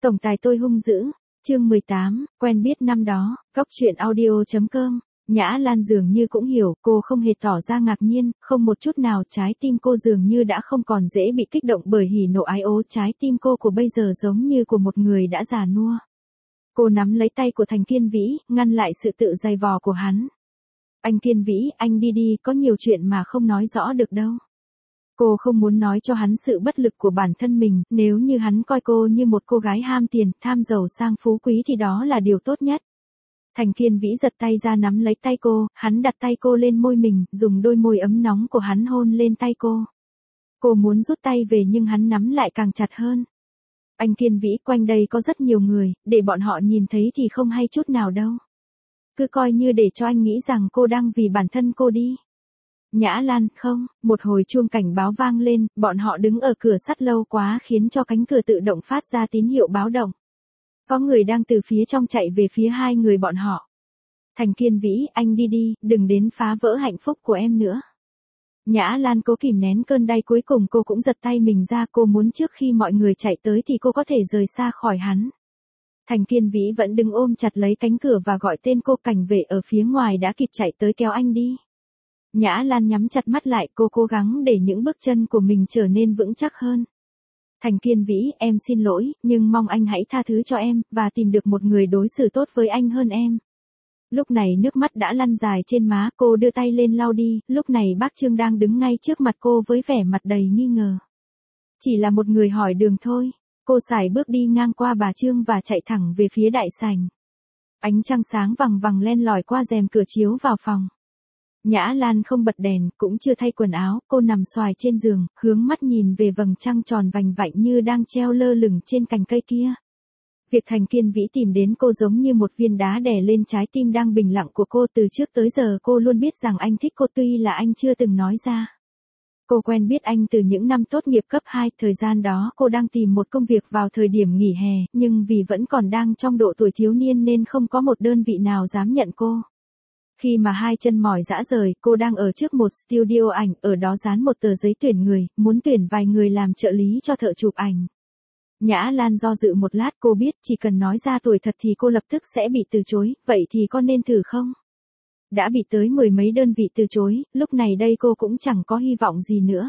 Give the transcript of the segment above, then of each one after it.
Tổng tài tôi hung dữ. Chương 18, quen biết năm đó, góc truyện audio.com. Nhã Lan dường như cũng hiểu, cô không hề tỏ ra ngạc nhiên, không một chút nào, trái tim cô dường như đã không còn dễ bị kích động bởi hỉ nộ ái ố, trái tim cô của bây giờ giống như của một người đã già nua. Cô nắm lấy tay của Thành Kiên Vĩ, ngăn lại sự tự giày vò của hắn. Anh Kiên Vĩ, anh đi đi, có nhiều chuyện mà không nói rõ được đâu. Cô không muốn nói cho hắn sự bất lực của bản thân mình, nếu như hắn coi cô như một cô gái ham tiền, tham giàu sang phú quý thì đó là điều tốt nhất. Thành Kiên Vĩ giật tay ra nắm lấy tay cô, hắn đặt tay cô lên môi mình, dùng đôi môi ấm nóng của hắn hôn lên tay cô. Cô muốn rút tay về nhưng hắn nắm lại càng chặt hơn. Anh Kiên Vĩ, quanh đây có rất nhiều người, để bọn họ nhìn thấy thì không hay chút nào đâu. Cứ coi như để cho anh nghĩ rằng cô đang vì bản thân cô đi. Nhã Lan, không, một hồi chuông cảnh báo vang lên, bọn họ đứng ở cửa sắt lâu quá khiến cho cánh cửa tự động phát ra tín hiệu báo động. Có người đang từ phía trong chạy về phía hai người bọn họ. Thành Kiên Vĩ, anh đi đi, đừng đến phá vỡ hạnh phúc của em nữa. Nhã Lan cố kìm nén cơn đau, cuối cùng cô cũng giật tay mình ra, cô muốn trước khi mọi người chạy tới thì cô có thể rời xa khỏi hắn. Thành Kiên Vĩ vẫn đứng ôm chặt lấy cánh cửa và gọi tên cô, cảnh vệ ở phía ngoài đã kịp chạy tới kéo anh đi. Nhã Lan nhắm chặt mắt lại, cô cố gắng để những bước chân của mình trở nên vững chắc hơn. Thành Kiên Vĩ, em xin lỗi, nhưng mong anh hãy tha thứ cho em, và tìm được một người đối xử tốt với anh hơn em. Lúc này nước mắt đã lăn dài trên má, cô đưa tay lên lau đi, lúc này bác Trương đang đứng ngay trước mặt cô với vẻ mặt đầy nghi ngờ. Chỉ là một người hỏi đường thôi. Cô sải bước đi ngang qua bà Trương và chạy thẳng về phía đại sảnh. Ánh trăng sáng vằng vằng len lỏi qua rèm cửa chiếu vào phòng. Nhã Lan không bật đèn, cũng chưa thay quần áo, cô nằm xoài trên giường, hướng mắt nhìn về vầng trăng tròn vành vạnh như đang treo lơ lửng trên cành cây kia. Việc Thành Kiên Vĩ tìm đến cô giống như một viên đá đè lên trái tim đang bình lặng của cô, từ trước tới giờ cô luôn biết rằng anh thích cô tuy là anh chưa từng nói ra. Cô quen biết anh từ những năm tốt nghiệp cấp 2, thời gian đó cô đang tìm một công việc vào thời điểm nghỉ hè, nhưng vì vẫn còn đang trong độ tuổi thiếu niên nên không có một đơn vị nào dám nhận cô. Khi mà hai chân mỏi rã rời, cô đang ở trước một studio ảnh, ở đó dán một tờ giấy tuyển người, muốn tuyển vài người làm trợ lý cho thợ chụp ảnh. Nhã Lan do dự một lát, cô biết chỉ cần nói ra tuổi thật thì cô lập tức sẽ bị từ chối, vậy thì có nên thử không? Đã bị tới 10 mấy đơn vị từ chối, lúc này đây cô cũng chẳng có hy vọng gì nữa.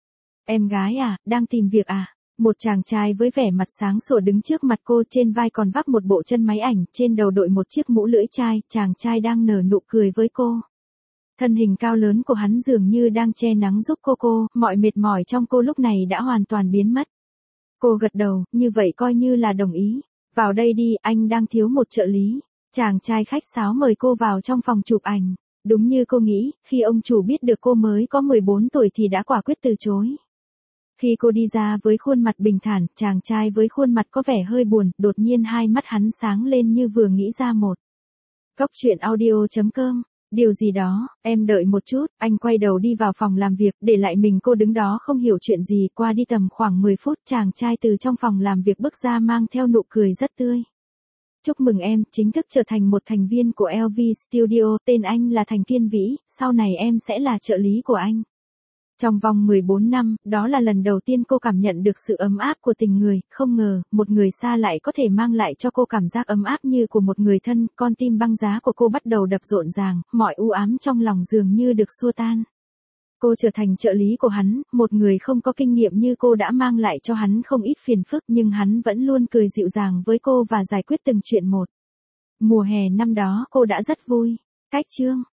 Em gái à, đang tìm việc à? Một chàng trai với vẻ mặt sáng sủa đứng trước mặt cô, trên vai còn vác một bộ chân máy ảnh, trên đầu đội một chiếc mũ lưỡi chai, chàng trai đang nở nụ cười với cô. Thân hình cao lớn của hắn dường như đang che nắng giúp cô, mọi mệt mỏi trong cô lúc này đã hoàn toàn biến mất. Cô gật đầu, như vậy coi như là đồng ý. Vào đây đi, anh đang thiếu một trợ lý. Chàng trai khách sáo mời cô vào trong phòng chụp ảnh. Đúng như cô nghĩ, khi ông chủ biết được cô mới có 14 tuổi thì đã quả quyết từ chối. Khi cô đi ra với khuôn mặt bình thản, chàng trai với khuôn mặt có vẻ hơi buồn, đột nhiên hai mắt hắn sáng lên như vừa nghĩ ra một. Góc truyện audio.com. Điều gì đó, em đợi một chút, anh quay đầu đi vào phòng làm việc, để lại mình cô đứng đó không hiểu chuyện gì. Qua đi tầm khoảng 10 phút, chàng trai từ trong phòng làm việc bước ra mang theo nụ cười rất tươi. Chúc mừng em, chính thức trở thành một thành viên của LV Studio, tên anh là Thành Kiên Vĩ, sau này em sẽ là trợ lý của anh. Trong vòng 14 năm, đó là lần đầu tiên cô cảm nhận được sự ấm áp của tình người, không ngờ, một người xa lại có thể mang lại cho cô cảm giác ấm áp như của một người thân, con tim băng giá của cô bắt đầu đập rộn ràng, mọi u ám trong lòng dường như được xua tan. Cô trở thành trợ lý của hắn, một người không có kinh nghiệm như cô đã mang lại cho hắn không ít phiền phức, nhưng hắn vẫn luôn cười dịu dàng với cô và giải quyết từng chuyện một. Mùa hè năm đó cô đã rất vui. Cách chương